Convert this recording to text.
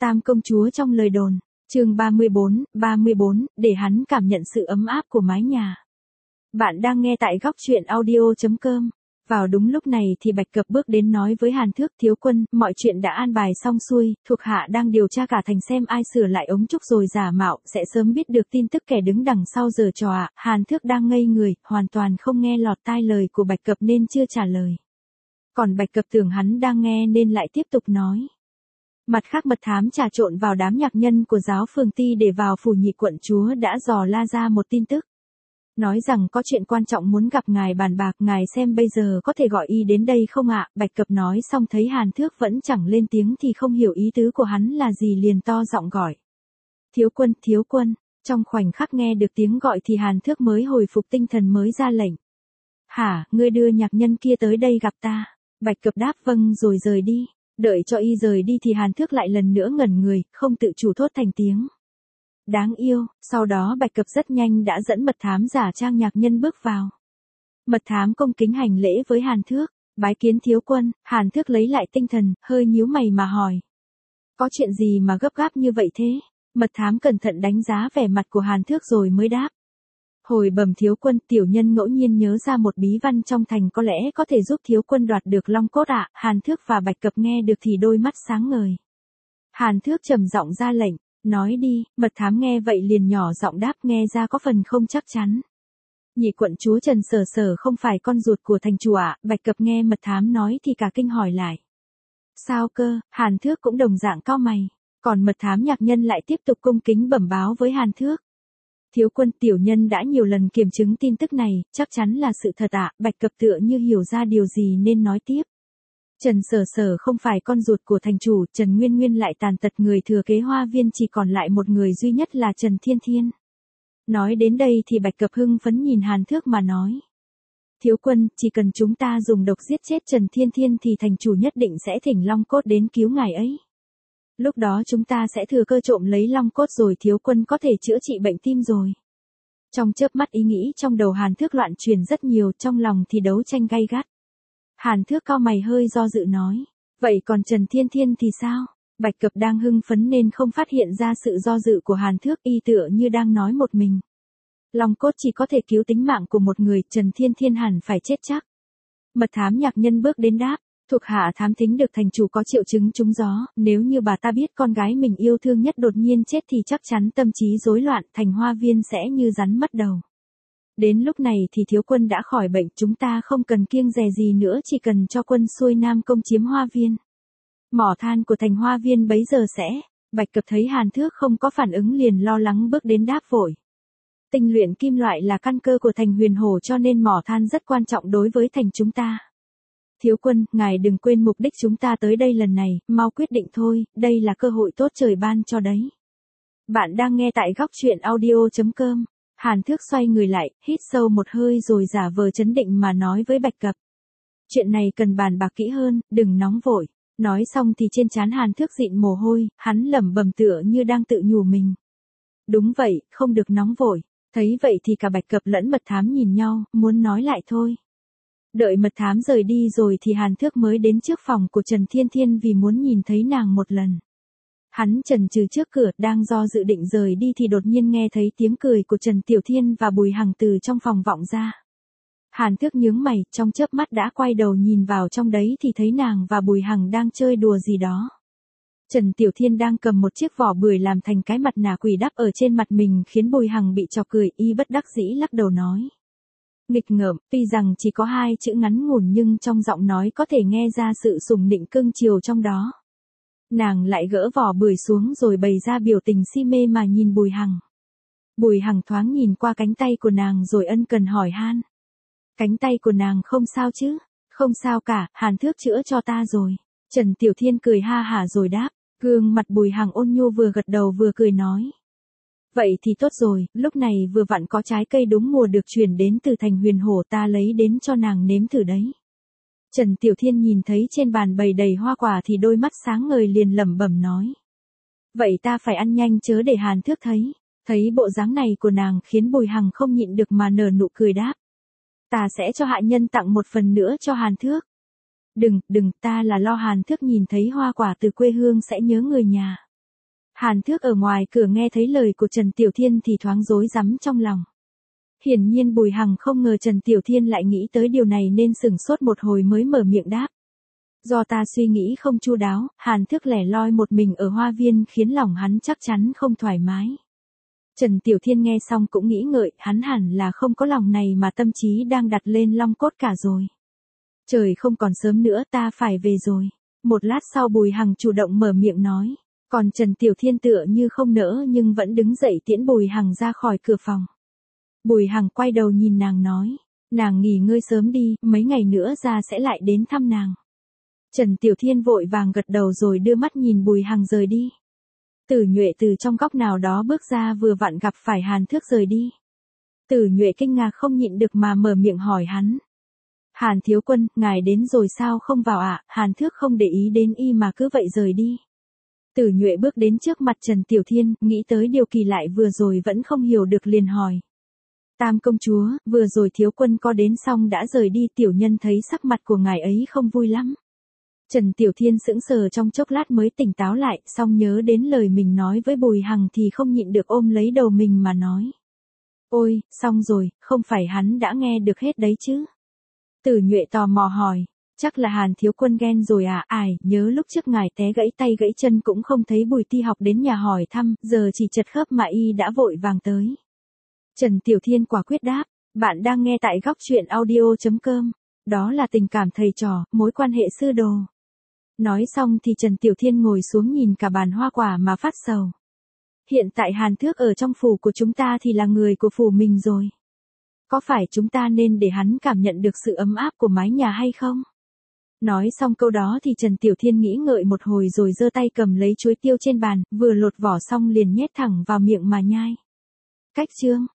Tam công chúa trong lời đồn, chương 34, để hắn cảm nhận sự ấm áp của mái nhà. Bạn đang nghe tại góc truyện audio.com. Vào đúng lúc này thì Bạch Cập bước đến nói với Hàn Thước: thiếu quân, mọi chuyện đã an bài xong xuôi, thuộc hạ đang điều tra cả thành xem ai sửa lại ống trúc rồi giả mạo, sẽ sớm biết được tin tức kẻ đứng đằng sau giở trò ạ. Hàn Thước đang ngây người, hoàn toàn không nghe lọt tai lời của Bạch Cập nên chưa trả lời. Còn Bạch Cập tưởng hắn đang nghe nên lại tiếp tục nói. Mặt khác, mật thám trà trộn vào đám nhạc nhân của giáo phường Ti để vào phủ nhị quận chúa đã dò la ra một tin tức. Nói rằng có chuyện quan trọng muốn gặp ngài bàn bạc, ngài xem bây giờ có thể gọi y đến đây không ạ? Bạch Cập nói xong thấy Hàn Thước vẫn chẳng lên tiếng thì không hiểu ý tứ của hắn là gì, liền to giọng gọi. Thiếu quân, trong khoảnh khắc nghe được tiếng gọi thì Hàn Thước mới hồi phục tinh thần, mới ra lệnh. Hả, ngươi đưa nhạc nhân kia tới đây gặp ta? Bạch Cập đáp vâng rồi rời đi. Đợi cho y rời đi thì Hàn Thước lại lần nữa ngẩn người, không tự chủ thốt thành tiếng. Đáng yêu. Sau đó Bạch Cập rất nhanh đã dẫn mật thám giả trang nhạc nhân bước vào. Mật thám cung kính hành lễ với Hàn Thước. Bái kiến thiếu quân. Hàn Thước lấy lại tinh thần, hơi nhíu mày mà hỏi. Có chuyện gì mà gấp gáp như vậy thế? Mật thám cẩn thận đánh giá vẻ mặt của Hàn Thước rồi mới đáp. Hồi bẩm thiếu quân, tiểu nhân ngẫu nhiên nhớ ra một bí văn trong thành có lẽ có thể giúp thiếu quân đoạt được long cốt ạ. Hàn Thước và Bạch Cập nghe được thì đôi mắt sáng ngời. Hàn Thước trầm giọng ra lệnh, nói đi. Mật thám nghe vậy liền nhỏ giọng đáp, nghe ra có phần không chắc chắn. Nhị quận chúa Trần Sở không phải con ruột của thành chủ ạ. Bạch Cập nghe mật thám nói thì cả kinh hỏi lại. Sao cơ? Hàn Thước cũng đồng dạng cau mày. Còn mật thám nhạc nhân lại tiếp tục cung kính bẩm báo với Hàn Thước. Thiếu quân, tiểu nhân đã nhiều lần kiểm chứng tin tức này, chắc chắn là sự thật ạ. Bạch Cập tựa như hiểu ra điều gì nên nói tiếp. Trần Sở không phải con ruột của thành chủ, Trần Nguyên lại tàn tật, người thừa kế Hoa Viên chỉ còn lại một người duy nhất là Trần Thiên. Nói đến đây thì Bạch Cập hưng phấn nhìn Hàn Thước mà nói. Thiếu quân, chỉ cần chúng ta dùng độc giết chết Trần Thiên thì thành chủ nhất định sẽ thỉnh long cốt đến cứu ngài ấy. Lúc đó chúng ta sẽ thừa cơ trộm lấy long cốt rồi thiếu quân có thể chữa trị bệnh tim rồi. Trong chớp mắt ý nghĩ trong đầu Hàn Thước loạn chuyển rất nhiều, trong lòng thì đấu tranh gay gắt. Hàn Thước cau mày hơi do dự nói. Vậy còn Trần Thiên thì sao? Bạch Cập đang hưng phấn nên không phát hiện ra sự do dự của Hàn Thước, y tựa như đang nói một mình. Long cốt chỉ có thể cứu tính mạng của một người, Trần Thiên hẳn phải chết chắc. Mật thám nhạc nhân bước đến đáp. Thuộc hạ thám thính được thành chủ có triệu chứng trúng gió, nếu như bà ta biết con gái mình yêu thương nhất đột nhiên chết thì chắc chắn tâm trí rối loạn, thành Hoa Viên sẽ như rắn mất đầu. Đến lúc này thì thiếu quân đã khỏi bệnh, chúng ta không cần kiêng dè gì nữa, chỉ cần cho quân xuôi Nam công chiếm Hoa Viên. Mỏ than của thành Hoa Viên bấy giờ sẽ. Bạch Cập thấy Hàn Thước không có phản ứng liền lo lắng bước đến đáp vội. Tinh luyện kim loại là căn cơ của thành Huyền Hổ, cho nên mỏ than rất quan trọng đối với thành chúng ta. Thiếu quân, ngài đừng quên mục đích chúng ta tới đây lần này, mau quyết định thôi, đây là cơ hội tốt trời ban cho đấy. Bạn đang nghe tại góc truyện audio.com. Hàn Thước xoay người lại, hít sâu một hơi rồi giả vờ trấn định mà nói với Bạch Cập. Chuyện này cần bàn bạc kỹ hơn, đừng nóng vội. Nói xong thì trên trán Hàn Thước dịn mồ hôi, hắn lẩm bẩm tựa như đang tự nhủ mình. Đúng vậy, không được nóng vội. Thấy vậy thì cả Bạch Cập lẫn mật thám nhìn nhau, muốn nói lại thôi. Đợi mật thám rời đi rồi thì Hàn Thước mới đến trước phòng của Trần Thiên vì muốn nhìn thấy nàng một lần. Hắn chần chừ trước cửa, đang do dự định rời đi thì đột nhiên nghe thấy tiếng cười của Trần Tiểu Thiên và Bùi Hằng từ trong phòng vọng ra. Hàn Thước nhướng mày, trong chớp mắt đã quay đầu nhìn vào trong đấy thì thấy nàng và Bùi Hằng đang chơi đùa gì đó. Trần Tiểu Thiên đang cầm một chiếc vỏ bưởi làm thành cái mặt nạ quỷ đắp ở trên mặt mình khiến Bùi Hằng bị chọc cười, y bất đắc dĩ lắc đầu nói. Nghịch ngợm, tuy rằng chỉ có 2 chữ ngắn ngủn nhưng trong giọng nói có thể nghe ra sự sủng nịnh cưng chiều trong đó. Nàng lại gỡ vỏ bưởi xuống rồi bày ra biểu tình si mê mà nhìn Bùi Hằng. Bùi Hằng thoáng nhìn qua cánh tay của nàng rồi ân cần hỏi han. Cánh tay của nàng không sao chứ? Không sao cả, Hàn Thước chữa cho ta rồi. Trần Tiểu Thiên cười ha hả rồi đáp. Gương mặt Bùi Hằng ôn nhu, vừa gật đầu vừa cười nói. Vậy thì tốt rồi, lúc này vừa vặn có trái cây đúng mùa được chuyển đến từ thành Huyền Hổ, ta lấy đến cho nàng nếm thử đấy. Trần Tiểu Thiên nhìn thấy trên bàn bày đầy hoa quả thì đôi mắt sáng ngời liền lẩm bẩm nói. Vậy ta phải ăn nhanh chớ để Hàn Thước thấy. Thấy bộ dáng này của nàng khiến Bùi Hằng không nhịn được mà nở nụ cười đáp. Ta sẽ cho hạ nhân tặng một phần nữa cho Hàn Thước. Đừng, ta là lo Hàn Thước nhìn thấy hoa quả từ quê hương sẽ nhớ người nhà. Hàn Thước ở ngoài cửa nghe thấy lời của Trần Tiểu Thiên thì thoáng rối rắm trong lòng. Hiển nhiên Bùi Hằng không ngờ Trần Tiểu Thiên lại nghĩ tới điều này nên sửng sốt một hồi mới mở miệng đáp. Do ta suy nghĩ không chu đáo, Hàn Thước lẻ loi một mình ở hoa viên khiến lòng hắn chắc chắn không thoải mái. Trần Tiểu Thiên nghe xong cũng nghĩ ngợi, hắn hẳn là không có lòng này mà tâm trí đang đặt lên Long Cốt cả rồi. Trời không còn sớm nữa, ta phải về rồi. Một lát sau Bùi Hằng chủ động mở miệng nói, còn Trần Tiểu Thiên tựa như không nỡ nhưng vẫn đứng dậy tiễn Bùi Hằng ra khỏi cửa phòng. Bùi Hằng quay đầu nhìn nàng nói, nàng nghỉ ngơi sớm đi, mấy ngày nữa ra sẽ lại đến thăm nàng. Trần Tiểu Thiên vội vàng gật đầu rồi đưa mắt nhìn Bùi Hằng rời đi. Tử Nhuệ từ trong góc nào đó bước ra vừa vặn gặp phải Hàn Thước rời đi. Tử Nhuệ kinh ngạc không nhịn được mà mở miệng hỏi hắn. Hàn thiếu quân, ngài đến rồi sao không vào ạ? Hàn Thước không để ý đến y mà cứ vậy rời đi. Tử Nhuệ bước đến trước mặt Trần Tiểu Thiên, nghĩ tới điều kỳ lạ vừa rồi vẫn không hiểu được liền hỏi. Tam công chúa, vừa rồi thiếu quân có đến xong đã rời đi, tiểu nhân thấy sắc mặt của ngài ấy không vui lắm. Trần Tiểu Thiên sững sờ trong chốc lát mới tỉnh táo lại, xong nhớ đến lời mình nói với Bùi Hằng thì không nhịn được ôm lấy đầu mình mà nói. Ôi, xong rồi, không phải hắn đã nghe được hết đấy chứ? Tử Nhuệ tò mò hỏi, chắc là Hàn thiếu quân ghen rồi à? Ải, nhớ lúc trước ngài té gãy tay gãy chân cũng không thấy Bùi Ti học đến nhà hỏi thăm, giờ chỉ chật khớp mà y đã vội vàng tới. Trần Tiểu Thiên quả quyết đáp, bạn đang nghe tại góc truyện audio.com, đó là tình cảm thầy trò, mối quan hệ sư đồ. Nói xong thì Trần Tiểu Thiên ngồi xuống nhìn cả bàn hoa quả mà phát sầu. Hiện tại Hàn Thước ở trong phủ của chúng ta thì là người của phủ mình rồi. Có phải chúng ta nên để hắn cảm nhận được sự ấm áp của mái nhà hay không? Nói xong câu đó thì Trần Tiểu Thiên nghĩ ngợi một hồi rồi giơ tay cầm lấy chuối tiêu trên bàn, vừa lột vỏ xong liền nhét thẳng vào miệng mà nhai. Cách chương